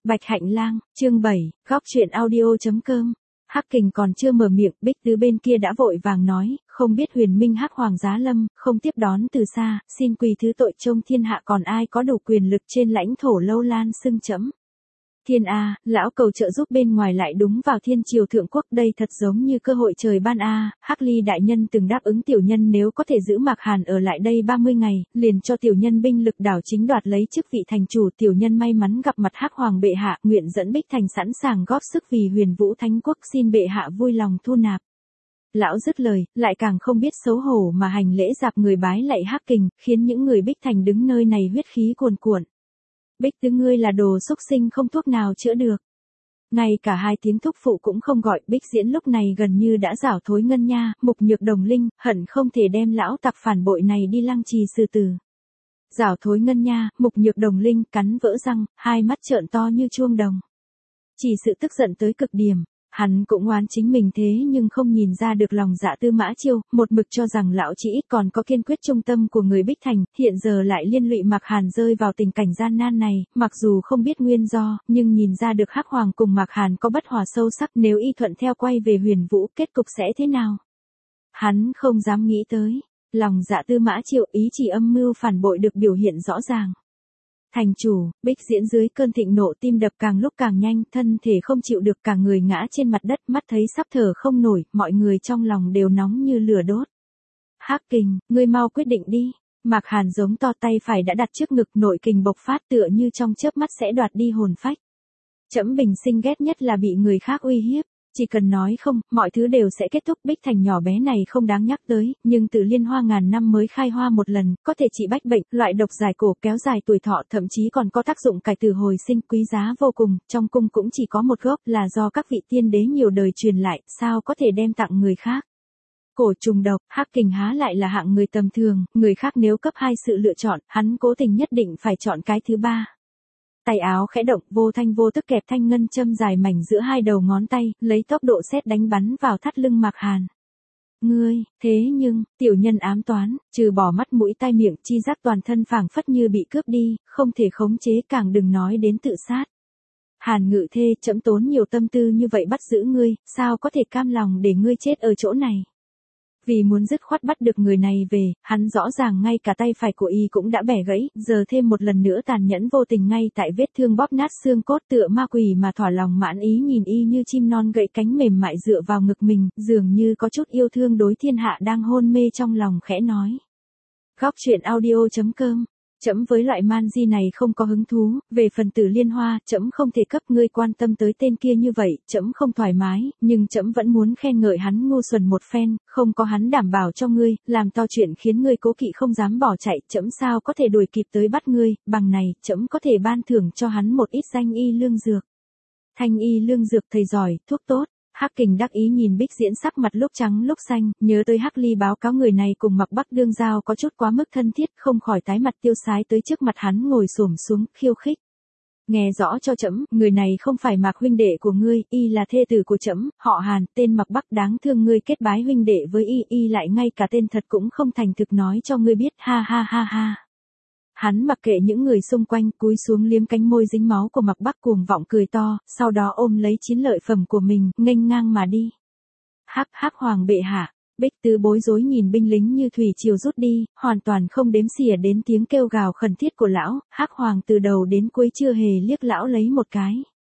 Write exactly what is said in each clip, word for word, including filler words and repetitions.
Bạch Hạnh Lang, chương bảy, góc chuyện audio.com. Hắc Kình còn chưa mở miệng, Bích Tứ bên kia đã vội vàng nói, không biết huyền minh Hắc Hoàng giá lâm, không tiếp đón từ xa, xin quỳ thứ tội trông thiên hạ còn ai có đủ quyền lực trên lãnh thổ Lâu Lan xưng trẫm. Thiên A, lão cầu trợ giúp bên ngoài lại đúng vào thiên triều thượng quốc, đây thật giống như cơ hội trời ban A. Hắc Ly đại nhân từng đáp ứng tiểu nhân nếu có thể giữ Mạc Hàn ở lại đây ba mươi ngày, liền cho tiểu nhân binh lực đảo chính đoạt lấy chức vị thành chủ. Tiểu nhân may mắn gặp mặt Hắc Hoàng bệ hạ, nguyện dẫn Bích Thành sẵn sàng góp sức vì Huyền Vũ Thánh Quốc, xin bệ hạ vui lòng thu nạp. Lão dứt lời, lại càng không biết xấu hổ mà hành lễ dạp người bái lạy Hắc Kình, khiến những người Bích Thành đứng nơi này huyết khí cuồn cuộn. Bích Tứ ngươi là đồ xúc sinh không thuốc nào chữa được. Ngay cả hai tiếng thúc phụ cũng không gọi. Bích Diễn lúc này gần như đã rảo thối ngân nha, Mục Nhược Đồng Linh, hận không thể đem lão tặc phản bội này đi lăng trì xử tử. Rảo thối ngân nha, Mục Nhược Đồng Linh cắn vỡ răng, hai mắt trợn to như chuông đồng. Chỉ sự tức giận tới cực điểm. Hắn cũng oán chính mình thế nhưng không nhìn ra được lòng dạ Tư Mã Chiêu, một mực cho rằng lão chỉ ít còn có kiên quyết trung tâm của người Bích Thành, hiện giờ lại liên lụy Mạc Hàn rơi vào tình cảnh gian nan này, mặc dù không biết nguyên do, nhưng nhìn ra được Hắc Hoàng cùng Mạc Hàn có bất hòa sâu sắc, nếu y thuận theo quay về Huyền Vũ, kết cục sẽ thế nào? Hắn không dám nghĩ tới, lòng dạ Tư Mã Chiêu ý chỉ âm mưu phản bội được biểu hiện rõ ràng. Thành chủ, Bích Diễn dưới cơn thịnh nộ tim đập càng lúc càng nhanh, thân thể không chịu được cả người ngã trên mặt đất, mắt thấy sắp thở không nổi, mọi người trong lòng đều nóng như lửa đốt. Hắc Kình, ngươi mau quyết định đi. Mạc Hàn giống to, tay phải đã đặt trước ngực, nội kình bộc phát tựa như trong chớp mắt sẽ đoạt đi hồn phách. Trẫm bình sinh ghét nhất là bị người khác uy hiếp. Chỉ cần nói không, mọi thứ đều sẽ kết thúc. Bích Thành nhỏ bé này không đáng nhắc tới, nhưng từ liên hoa ngàn năm mới khai hoa một lần, có thể trị bách bệnh, loại độc giải cổ, kéo dài tuổi thọ, thậm chí còn có tác dụng cải tử hồi sinh, quý giá vô cùng. Trong cung cũng chỉ có một gốc, là do các vị tiên đế nhiều đời truyền lại, sao có thể đem tặng người khác. Cổ trùng độc, Hắc Kình há lại là hạng người tầm thường, người khác nếu cấp hai sự lựa chọn, hắn cố tình nhất định phải chọn cái thứ ba. Tay áo khẽ động, vô thanh vô tức kẹp thanh ngân châm dài mảnh giữa hai đầu ngón tay, lấy tốc độ sét đánh bắn vào thắt lưng Mạc Hàn. Ngươi, thế nhưng, tiểu nhân ám toán, trừ bỏ mắt mũi tai miệng, chi giác toàn thân phảng phất như bị cướp đi, không thể khống chế, càng đừng nói đến tự sát. Hàn Ngự Thê, trẫm tốn nhiều tâm tư như vậy bắt giữ ngươi, sao có thể cam lòng để ngươi chết ở chỗ này. Vì muốn dứt khoát bắt được người này về, hắn rõ ràng ngay cả tay phải của y cũng đã bẻ gãy, giờ thêm một lần nữa tàn nhẫn vô tình ngay tại vết thương bóp nát xương cốt, tựa ma quỷ mà thỏa lòng mãn ý nhìn y như chim non gãy cánh mềm mại dựa vào ngực mình, dường như có chút yêu thương đối thiên hạ đang hôn mê trong lòng, khẽ nói. Góc chuyện audio.com. Trẫm với loại man di này không có hứng thú, về phần Tử Liên Hoa, trẫm không thể cấp ngươi quan tâm tới tên kia như vậy, trẫm không thoải mái, nhưng trẫm vẫn muốn khen ngợi hắn ngu xuẩn một phen, không có hắn đảm bảo cho ngươi, làm to chuyện khiến ngươi cố kỵ không dám bỏ chạy, trẫm sao có thể đuổi kịp tới bắt ngươi, bằng này, trẫm có thể ban thưởng cho hắn một ít danh y lương dược. Thanh y lương dược thầy giỏi, thuốc tốt. Hắc Kình đắc ý nhìn Bích Diễn sắc mặt lúc trắng lúc xanh, nhớ tới Hắc Ly báo cáo người này cùng Mạc Bắc đương giao có chút quá mức thân thiết, không khỏi tái mặt tiêu sái tới trước mặt hắn ngồi xổm xuống, khiêu khích. Nghe rõ cho trẫm, người này không phải Mạc huynh đệ của ngươi, y là thê tử của trẫm, họ Hàn, tên Mạc Bắc đáng thương, ngươi kết bái huynh đệ với y, y lại ngay cả tên thật cũng không thành thực nói cho ngươi biết, ha ha ha ha. Hắn mặc kệ những người xung quanh, cúi xuống liếm cánh môi dính máu của Mạc Bắc cuồng vọng cười to, sau đó ôm lấy chiến lợi phẩm của mình, nghênh ngang mà đi. Hắc Hắc Hoàng bệ hạ, Bích Tứ bối rối nhìn binh lính như thủy triều rút đi, hoàn toàn không đếm xỉa đến tiếng kêu gào khẩn thiết của lão. Hắc Hoàng từ đầu đến cuối chưa hề liếc lão lấy một cái.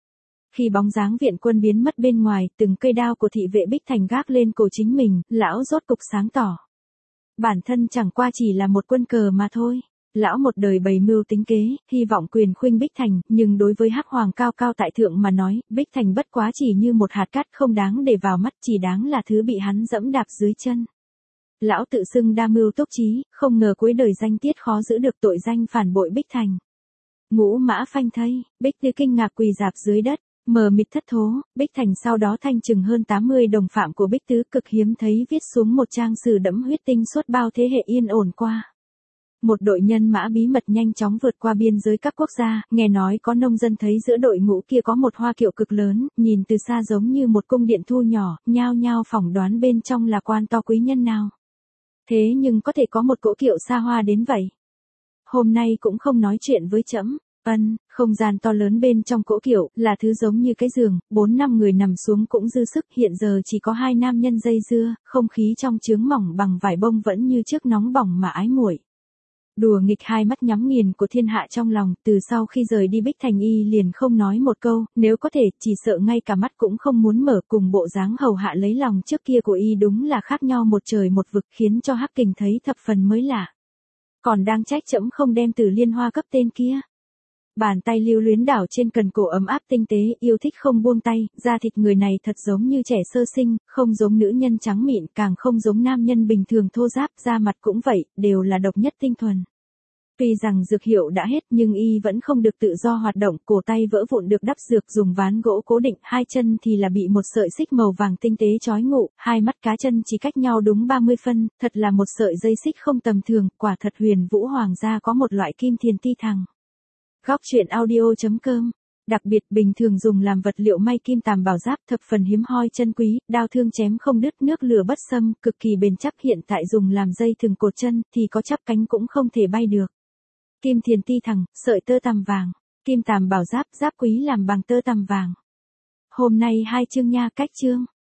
Khi bóng dáng viện quân biến mất bên ngoài, từng cây đao của thị vệ Bích Thành gác lên cổ chính mình, lão rốt cục sáng tỏ. Bản thân chẳng qua chỉ là một quân cờ mà thôi. Lão một đời bày mưu tính kế, hy vọng quyền khuynh Bích Thành, nhưng đối với Hắc Hoàng cao cao tại thượng mà nói, Bích Thành bất quá chỉ như một hạt cát không đáng để vào mắt, chỉ đáng là thứ bị hắn dẫm đạp dưới chân. Lão tự xưng đa mưu túc trí, không ngờ cuối đời danh tiết khó giữ được, tội danh phản bội Bích Thành. Ngũ mã phanh thây, Bích Tứ kinh ngạc quỳ rạp dưới đất, mờ mịt thất thố. Bích Thành sau đó thanh chừng hơn tám mươi đồng phạm của Bích Tứ cực hiếm thấy viết xuống một trang sử đẫm huyết tinh suốt bao thế hệ yên ổn qua. Một đội nhân mã bí mật nhanh chóng vượt qua biên giới các quốc gia, nghe nói có nông dân thấy giữa đội ngũ kia có một hoa kiệu cực lớn, nhìn từ xa giống như một cung điện thu nhỏ, nhao nhao phỏng đoán bên trong là quan to quý nhân nào. Thế nhưng có thể có một cỗ kiệu xa hoa đến vậy. Hôm nay cũng không nói chuyện với trẫm. Ân, không gian to lớn bên trong cỗ kiệu, là thứ giống như cái giường, bốn năm người nằm xuống cũng dư sức, hiện giờ chỉ có hai nam nhân dây dưa, không khí trong chướng mỏng bằng vải bông vẫn như trước nóng bỏng mà ái muội. Đùa nghịch hai mắt nhắm nghiền của thiên hạ trong lòng, từ sau khi rời đi Bích Thành y liền không nói một câu, nếu có thể, chỉ sợ ngay cả mắt cũng không muốn mở, cùng bộ dáng hầu hạ lấy lòng trước kia của y đúng là khác nhau một trời một vực, khiến cho Hắc Kình thấy thập phần mới lạ. Còn đang trách trẫm không đem Từ Liên Hoa cấp tên kia. Bàn tay lưu luyến đảo trên cần cổ ấm áp tinh tế, yêu thích không buông tay, da thịt người này thật giống như trẻ sơ sinh, không giống nữ nhân trắng mịn, càng không giống nam nhân bình thường thô ráp, da mặt cũng vậy, đều là độc nhất tinh thuần. Tuy rằng dược hiệu đã hết nhưng y vẫn không được tự do hoạt động, cổ tay vỡ vụn được đắp dược dùng ván gỗ cố định, hai chân thì là bị một sợi xích màu vàng tinh tế trói ngụ, hai mắt cá chân chỉ cách nhau đúng ba mươi phân, thật là một sợi dây xích không tầm thường, quả thật Huyền Vũ Hoàng gia có một loại kim thiền ti thằng. Góc truyện audio chấm com. Đặc biệt bình thường dùng làm vật liệu may kim tàm bảo giáp thập phần hiếm hoi chân quý, đao thương chém không đứt, nước lửa bất xâm, cực kỳ bền chắc, hiện tại dùng làm dây thừng cột chân thì có chắp cánh cũng không thể bay được. Kim thiền ti thằng, sợi tơ tằm vàng, kim tàm bảo giáp, giáp quý làm bằng tơ tằm vàng. Hôm nay hai chương nha, cách chương.